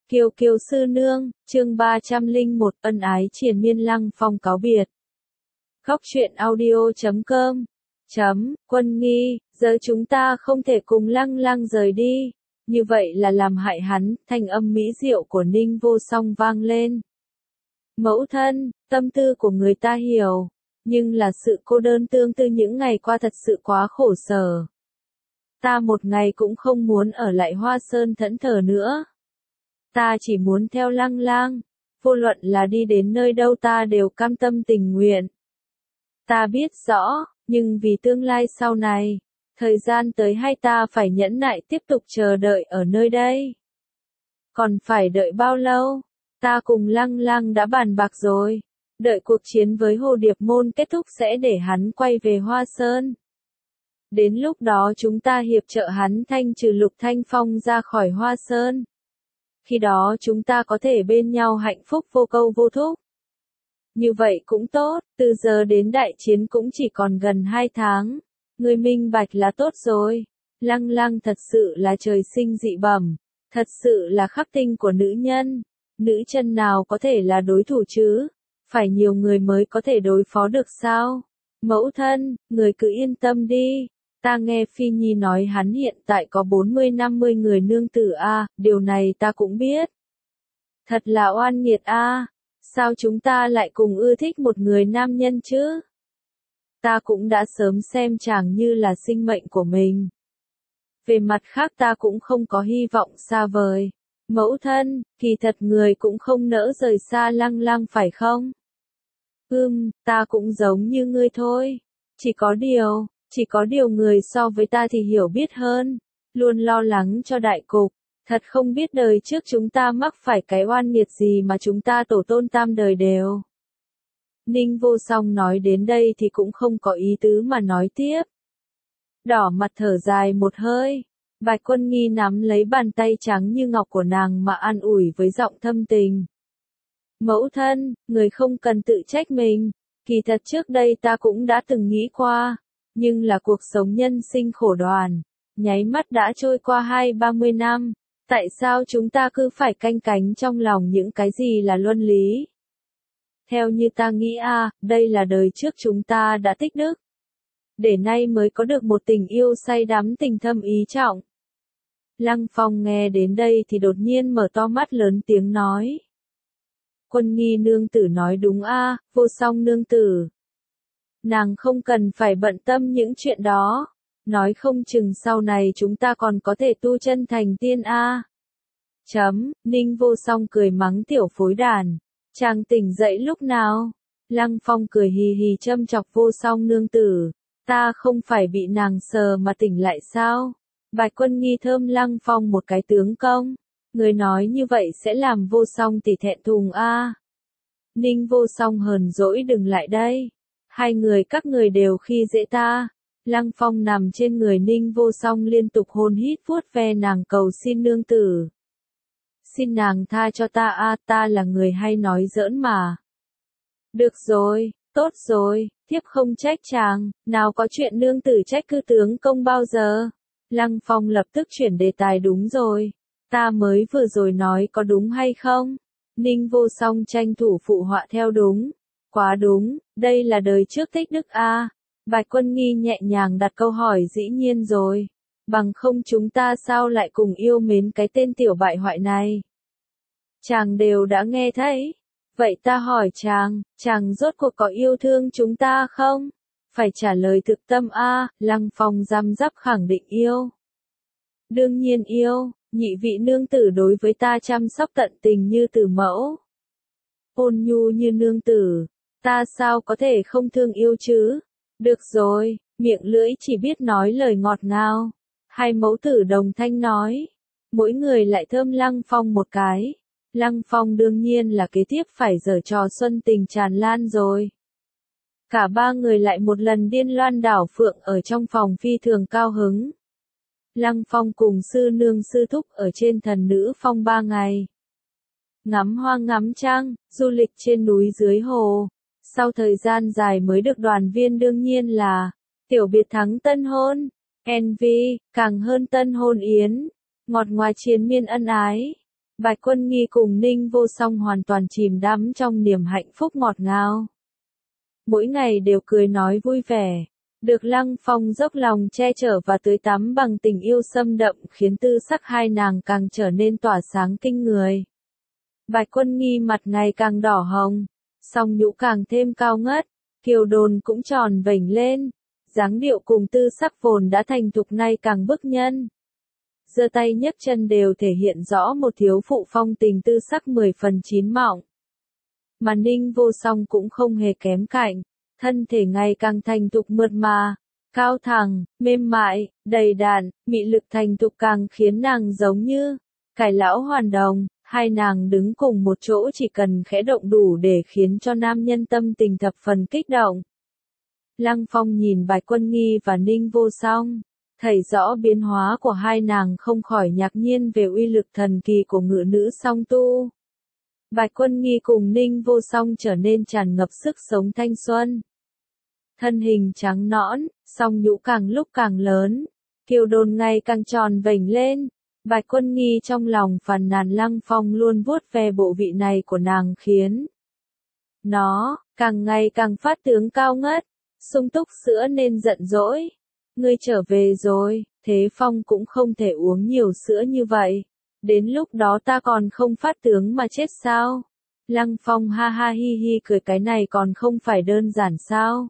Kiều Kiều sư nương, chương 301, ân ái triền miên. Lăng Phong cáo biệt. Khóc chuyện audio.com. Quân Nghi, giờ chúng ta không thể cùng Lăng Lăng rời đi, như vậy là làm hại hắn. Thanh âm mỹ diệu của Ninh Vô Song vang lên. Mẫu thân, tâm tư của người ta hiểu, nhưng là sự cô đơn tương tư những ngày qua thật sự quá khổ sở. Ta một ngày cũng không muốn ở lại Hoa Sơn thẫn thờ nữa. Ta chỉ muốn theo Lăng Lăng, vô luận là đi đến nơi đâu ta đều cam tâm tình nguyện. Ta biết rõ, nhưng vì tương lai sau này, thời gian tới hay ta phải nhẫn nại tiếp tục chờ đợi ở nơi đây. Còn phải đợi bao lâu? Ta cùng Lăng Lăng đã bàn bạc rồi, đợi cuộc chiến với Hồ Điệp Môn kết thúc sẽ để hắn quay về Hoa Sơn. Đến lúc đó chúng ta hiệp trợ hắn thanh trừ Lục Thanh Phong ra khỏi Hoa Sơn. Khi đó chúng ta có thể bên nhau hạnh phúc vô câu vô thúc. Như vậy cũng tốt, từ giờ đến đại chiến cũng chỉ còn gần 2 tháng. Người minh bạch là tốt rồi. Lăng Lăng thật sự là trời sinh dị bẩm, thật sự là khắc tinh của nữ nhân. Nữ chân nào có thể là đối thủ chứ? Phải nhiều người mới có thể đối phó được sao? Mẫu thân, người cứ yên tâm đi. Ta nghe Phi Nhi nói hắn hiện tại có 40-50 người nương tử a, điều này ta cũng biết. Thật là oan nghiệt a, sao chúng ta lại cùng ưa thích một người nam nhân chứ? Ta cũng đã sớm xem chàng như là sinh mệnh của mình. Về mặt khác ta cũng không có hy vọng xa vời. Mẫu thân, kỳ thật người cũng không nỡ rời xa Lăng Lăng phải không? Ta cũng giống như ngươi thôi. Chỉ có điều người so với ta thì hiểu biết hơn, luôn lo lắng cho đại cục, thật không biết đời trước chúng ta mắc phải cái oan nghiệt gì mà chúng ta tổ tôn tam đời đều. Ninh Vô Song nói đến đây thì cũng không có ý tứ mà nói tiếp. Đỏ mặt thở dài một hơi, Bạch Quân Nghi nắm lấy bàn tay trắng như ngọc của nàng mà an ủi với giọng thâm tình. Mẫu thân, người không cần tự trách mình, kỳ thật trước đây ta cũng đã từng nghĩ qua. Nhưng là cuộc sống nhân sinh khổ đoàn, nháy mắt đã trôi qua 20-30 năm, tại sao chúng ta cứ phải canh cánh trong lòng những cái gì là luân lý? Theo như ta nghĩ đây là đời trước chúng ta đã tích đức, để nay mới có được một tình yêu say đắm tình thâm ý trọng. Lăng Phong nghe đến đây thì đột nhiên mở to mắt lớn tiếng nói. Quân Nghi nương tử nói đúng Vô Song nương tử. Nàng không cần phải bận tâm những chuyện đó, nói không chừng sau này chúng ta còn có thể tu chân thành tiên Ninh Vô Song cười mắng tiểu phối đàn, chàng tỉnh dậy lúc nào? Lăng Phong cười hì hì châm chọc Vô Song nương tử, ta không phải bị nàng sờ mà tỉnh lại sao? Bạch Quân Nghi thơm Lăng Phong một cái tướng công, người nói như vậy sẽ làm Vô Song tỷ thẹn thùng Ninh Vô Song hờn dỗi đừng lại đây. Hai người các người đều khi dễ ta. Lăng Phong nằm trên người Ninh Vô Song liên tục hôn hít vuốt ve nàng cầu xin nương tử. Xin nàng tha cho ta ta là người hay nói giỡn mà. Được rồi, tốt rồi, thiếp không trách chàng, nào có chuyện nương tử trách cư tướng công bao giờ. Lăng Phong lập tức chuyển đề tài đúng rồi. Ta mới vừa rồi nói có đúng hay không? Ninh Vô Song tranh thủ phụ họa theo đúng. Quá đúng, đây là đời trước tích đức Bạch Quân Nghi nhẹ nhàng đặt câu hỏi dĩ nhiên rồi. Bằng không chúng ta sao lại cùng yêu mến cái tên tiểu bại hoại này? Chàng đều đã nghe thấy. Vậy ta hỏi chàng rốt cuộc có yêu thương chúng ta không? Phải trả lời thực tâm Lăng Phong răm rắp khẳng định yêu. Đương nhiên yêu, nhị vị nương tử đối với ta chăm sóc tận tình như tử mẫu. Ôn nhu như nương tử. Ta sao có thể không thương yêu chứ? Được rồi, miệng lưỡi chỉ biết nói lời ngọt ngào. Hai mẫu tử đồng thanh nói. Mỗi người lại thơm Lăng Phong một cái. Lăng Phong đương nhiên là kế tiếp phải giở trò xuân tình tràn lan rồi. Cả ba người lại một lần điên loan đảo phượng ở trong phòng phi thường cao hứng. Lăng Phong cùng sư nương sư thúc ở trên Thần Nữ Phong 3 ngày. Ngắm hoa ngắm trăng, du lịch trên núi dưới hồ. Sau thời gian dài mới được đoàn viên đương nhiên là tiểu biệt thắng tân hôn, NV, càng hơn tân hôn yến, ngọt ngào triền miên ân ái. Bạch Quân Nghi cùng Ninh Vô Song hoàn toàn chìm đắm trong niềm hạnh phúc ngọt ngào. Mỗi ngày đều cười nói vui vẻ, được Lăng Phong dốc lòng che chở và tưới tắm bằng tình yêu xâm đậm khiến tư sắc hai nàng càng trở nên tỏa sáng kinh người. Bạch Quân Nghi mặt ngày càng đỏ hồng, song nhũ càng thêm cao ngất, kiều đồn cũng tròn vểnh lên, dáng điệu cùng tư sắc vốn đã thành thục nay càng bức nhân. Giơ tay nhấc chân đều thể hiện rõ một thiếu phụ phong tình tư sắc 10 phần chín mọng. Mà Ninh Vô Song cũng không hề kém cạnh, thân thể ngày càng thành thục mượt mà, cao thẳng, mềm mại, đầy đặn, mị lực thành thục càng khiến nàng giống như cải lão hoàn đồng. Hai nàng đứng cùng một chỗ chỉ cần khẽ động đủ để khiến cho nam nhân tâm tình thập phần kích động. Lăng Phong nhìn Bạch Quân Nghi và Ninh Vô Song, thấy rõ biến hóa của hai nàng không khỏi ngạc nhiên về uy lực thần kỳ của ngự nữ song tu. Bạch Quân Nghi cùng Ninh Vô Song trở nên tràn ngập sức sống thanh xuân. Thân hình trắng nõn, song nhũ càng lúc càng lớn, kiều đồn ngày càng tròn vểnh lên. Bạch Quân Nghi trong lòng phàn nàn Lăng Phong luôn vuốt ve bộ vị này của nàng khiến nó càng ngày càng phát tướng cao ngất, sung túc sữa nên giận dỗi. Ngươi trở về rồi, Thế Phong cũng không thể uống nhiều sữa như vậy. Đến lúc đó ta còn không phát tướng mà chết sao? Lăng Phong ha ha hi hi cười, cái này còn không phải đơn giản sao?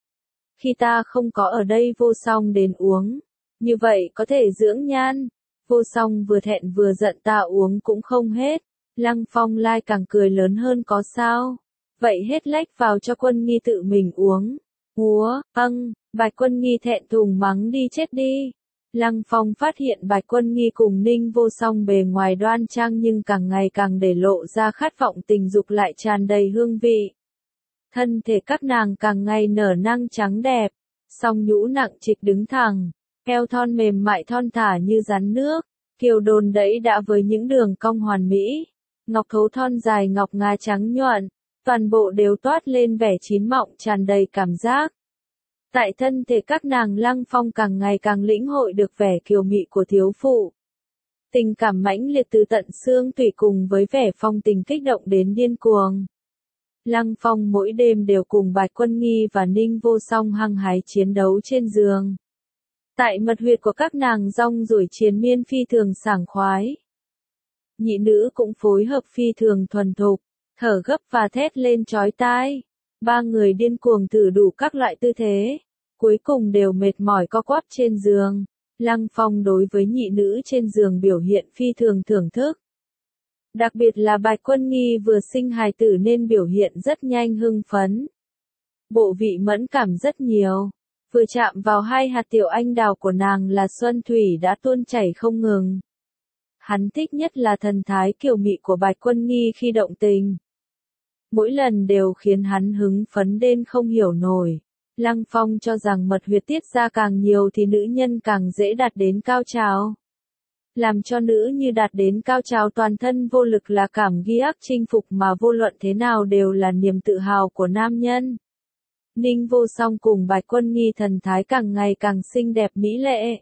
Khi ta không có ở đây Vô Song đến uống, như vậy có thể dưỡng nhan. Vô Song vừa thẹn vừa giận, ta uống cũng không hết. Lăng Phong lai càng cười lớn hơn, có sao? Vậy hết lách vào cho Quân Nghi tự mình uống. Úa, Bạch Quân Nghi thẹn thùng mắng đi chết đi. Lăng Phong phát hiện Bạch Quân Nghi cùng Ninh Vô Song bề ngoài đoan trang nhưng càng ngày càng để lộ ra khát vọng tình dục lại tràn đầy hương vị. Thân thể các nàng càng ngày nở năng trắng đẹp, song nhũ nặng trịch đứng thẳng. Eo thon mềm mại thon thả như rắn nước, kiều đồn đẫy đã với những đường cong hoàn mỹ, ngọc thấu thon dài ngọc ngà trắng nhuận, toàn bộ đều toát lên vẻ chín mọng tràn đầy cảm giác. Tại thân thể các nàng, Lăng Phong càng ngày càng lĩnh hội được vẻ kiều mị của thiếu phụ. Tình cảm mãnh liệt từ tận xương tủy cùng với vẻ phong tình kích động đến điên cuồng. Lăng Phong mỗi đêm đều cùng Bạch Quân Nghi và Ninh Vô Song hăng hái chiến đấu trên giường. Tại mật huyệt của các nàng rong ruổi triền miên phi thường sảng khoái. Nhị nữ cũng phối hợp phi thường thuần thục, thở gấp và thét lên chói tai. Ba người điên cuồng thử đủ các loại tư thế, cuối cùng đều mệt mỏi co quắp trên giường. Lăng Phong đối với nhị nữ trên giường biểu hiện phi thường thưởng thức. Đặc biệt là Bạch Quân Nghi vừa sinh hài tử nên biểu hiện rất nhanh hưng phấn. Bộ vị mẫn cảm rất nhiều. Vừa chạm vào hai hạt tiểu anh đào của nàng là xuân thủy đã tuôn chảy không ngừng. Hắn thích nhất là thần thái kiều mị của Bạch Quân Nghi khi động tình. Mỗi lần đều khiến hắn hứng phấn đến không hiểu nổi. Lăng Phong cho rằng mật huyệt tiết ra càng nhiều thì nữ nhân càng dễ đạt đến cao trào. Làm cho nữ như đạt đến cao trào toàn thân vô lực là cảm ghi ác chinh phục mà vô luận thế nào đều là niềm tự hào của nam nhân. Ninh Vô Song cùng Bạch Quân Nghi thần thái càng ngày càng xinh đẹp mỹ lệ,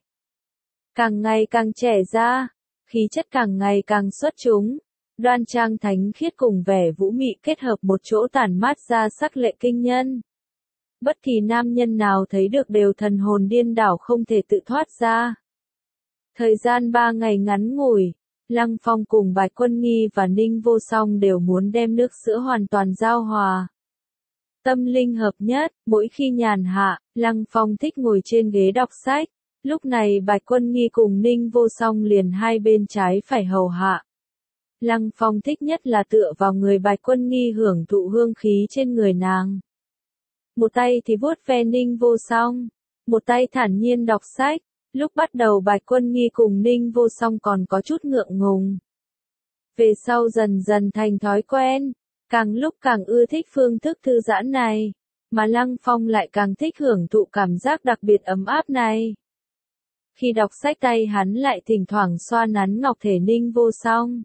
càng ngày càng trẻ ra, khí chất càng ngày càng xuất chúng, đoan trang thánh khiết cùng vẻ vũ mị kết hợp một chỗ tản mát ra sắc lệ kinh nhân. Bất kỳ nam nhân nào thấy được đều thần hồn điên đảo không thể tự thoát ra. Thời gian 3 ngày ngắn ngủi, Lăng Phong cùng Bạch Quân Nghi và Ninh Vô Song đều muốn đem nước sữa hoàn toàn giao hòa. Tâm linh hợp nhất, mỗi khi nhàn hạ, Lăng Phong thích ngồi trên ghế đọc sách. Lúc này Bạch Quân Nghi cùng Ninh Vô Song liền hai bên trái phải hầu hạ. Lăng Phong thích nhất là tựa vào người Bạch Quân Nghi hưởng thụ hương khí trên người nàng. Một tay thì vuốt ve Ninh Vô Song, một tay thản nhiên đọc sách. Lúc bắt đầu Bạch Quân Nghi cùng Ninh Vô Song còn có chút ngượng ngùng. Về sau dần dần thành thói quen, càng lúc càng ưa thích phương thức thư giãn này, mà Lăng Phong lại càng thích hưởng thụ cảm giác đặc biệt ấm áp này. Khi đọc sách tay hắn lại thỉnh thoảng xoa nắn ngọc thể Ninh Vô Song.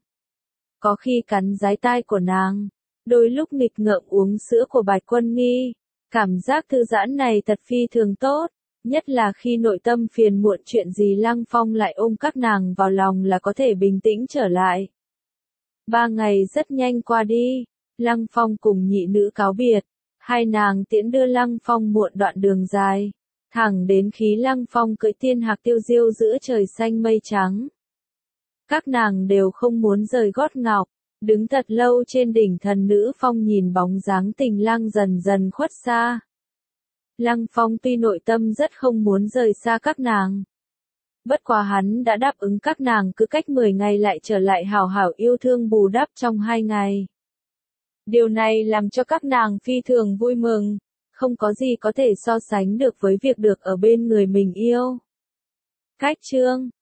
Có khi cắn dái tai của nàng, đôi lúc nghịch ngợm uống sữa của Bạch Quân Nghi. Cảm giác thư giãn này thật phi thường tốt, nhất là khi nội tâm phiền muộn chuyện gì Lăng Phong lại ôm các nàng vào lòng là có thể bình tĩnh trở lại. 3 ngày rất nhanh qua đi, Lăng Phong cùng nhị nữ cáo biệt, hai nàng tiễn đưa Lăng Phong muộn đoạn đường dài, thẳng đến khi Lăng Phong cưỡi tiên hạc tiêu diêu giữa trời xanh mây trắng. Các nàng đều không muốn rời gót ngọc, đứng thật lâu trên đỉnh Thần Nữ Phong nhìn bóng dáng Tình Lăng dần dần khuất xa. Lăng Phong tuy nội tâm rất không muốn rời xa các nàng. Bất quá hắn đã đáp ứng các nàng cứ cách 10 ngày lại trở lại hảo hảo yêu thương bù đắp trong 2 ngày. Điều này làm cho các nàng phi thường vui mừng, không có gì có thể so sánh được với việc được ở bên người mình yêu. Cách chương